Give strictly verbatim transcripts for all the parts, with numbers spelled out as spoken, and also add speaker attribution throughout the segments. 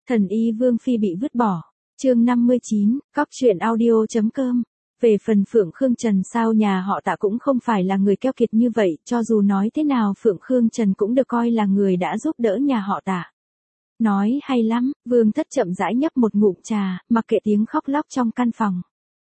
Speaker 1: Thần y Vương Phi bị vứt bỏ. Chương năm mươi chín, cóc truyện audio chấm com. Về phần Phượng Khương Trần, sao nhà họ Tạ cũng không phải là người keo kiệt như vậy, cho dù nói thế nào Phượng Khương Trần cũng được coi là người đã giúp đỡ nhà họ Tạ. Nói hay lắm, Vương Thất chậm rãi nhấp một ngụm trà, mặc kệ tiếng khóc lóc trong căn phòng.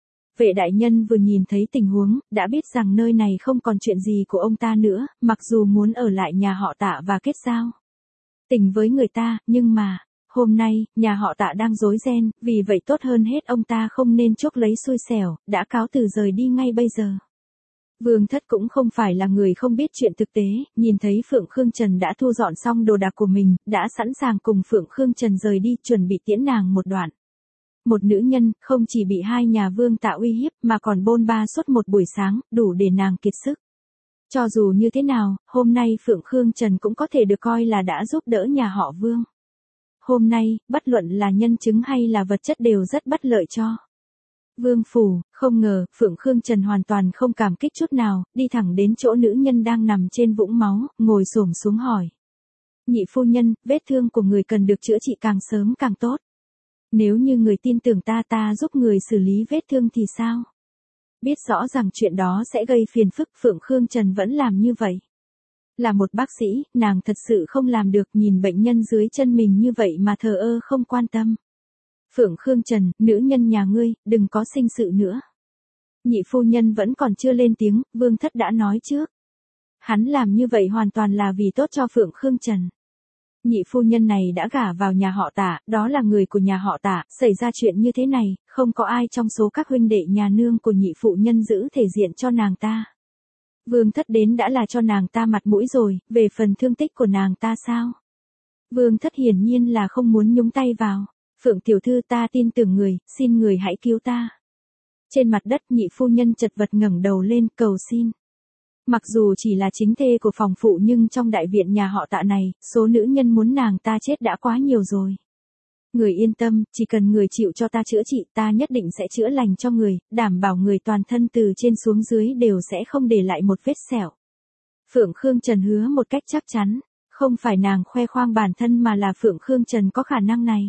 Speaker 1: Vệ đại nhân vừa nhìn thấy tình huống, đã biết rằng nơi này không còn chuyện gì của ông ta nữa, mặc dù muốn ở lại nhà họ Tạ và kết giao tình với người ta, nhưng mà, hôm nay, nhà họ Tạ đang rối ren, vì vậy tốt hơn hết ông ta không nên chuốc lấy xui xẻo, đã cáo từ rời đi ngay bây giờ. Vương Thất cũng không phải là người không biết chuyện thực tế, nhìn thấy Phượng Khương Trần đã thu dọn xong đồ đạc của mình, đã sẵn sàng cùng Phượng Khương Trần rời đi, chuẩn bị tiễn nàng một đoạn. Một nữ nhân, không chỉ bị hai nhà Vương Tạ uy hiếp, mà còn bôn ba suốt một buổi sáng, đủ để nàng kiệt sức. Cho dù như thế nào, hôm nay Phượng Khương Trần cũng có thể được coi là đã giúp đỡ nhà họ Vương. Hôm nay, bất luận là nhân chứng hay là vật chất đều rất bất lợi cho Vương phủ. Không ngờ, Phượng Khương Trần hoàn toàn không cảm kích chút nào, đi thẳng đến chỗ nữ nhân đang nằm trên vũng máu, ngồi xổm xuống hỏi. Nhị phu nhân, vết thương của người cần được chữa trị càng sớm càng tốt. Nếu như người tin tưởng ta ta giúp người xử lý vết thương thì sao? Biết rõ rằng chuyện đó sẽ gây phiền phức, Phượng Khương Trần vẫn làm như vậy. Là một bác sĩ, nàng thật sự không làm được, nhìn bệnh nhân dưới chân mình như vậy mà thờ ơ không quan tâm. Phượng Khương Trần, nữ nhân nhà ngươi, đừng có sinh sự nữa. Nhị phu nhân vẫn còn chưa lên tiếng, Vương Thất đã nói trước. Hắn làm như vậy hoàn toàn là vì tốt cho Phượng Khương Trần. Nhị phu nhân này đã gả vào nhà họ Tạ, đó là người của nhà họ Tạ, xảy ra chuyện như thế này, không có ai trong số các huynh đệ nhà nương của nhị phụ nhân giữ thể diện cho nàng ta. Vương Thất đến đã là cho nàng ta mặt mũi rồi, về phần thương tích của nàng ta sao? Vương Thất hiển nhiên là không muốn nhúng tay vào. Phượng tiểu thư, ta tin tưởng người, xin người hãy cứu ta. Trên mặt đất, nhị phu nhân chật vật ngẩng đầu lên, cầu xin. Mặc dù chỉ là chính thê của phòng phụ nhưng trong đại viện nhà họ Tạ này, số nữ nhân muốn nàng ta chết đã quá nhiều rồi. Người yên tâm, chỉ cần người chịu cho ta chữa trị, ta nhất định sẽ chữa lành cho người, đảm bảo người toàn thân từ trên xuống dưới đều sẽ không để lại một vết sẹo. Phượng Khương Trần hứa một cách chắc chắn, không phải nàng khoe khoang bản thân mà là Phượng Khương Trần có khả năng này.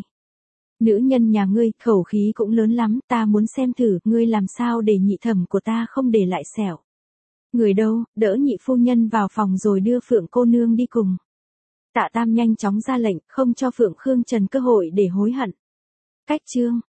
Speaker 1: Nữ nhân nhà ngươi, khẩu khí cũng lớn lắm, ta muốn xem thử, ngươi làm sao để nhị thẩm của ta không để lại sẹo. Người đâu, đỡ nhị phu nhân vào phòng rồi đưa Phượng cô nương đi cùng. Tạ Tam nhanh chóng ra lệnh, không cho Phượng Khương Trần cơ hội để hối hận. Cách chương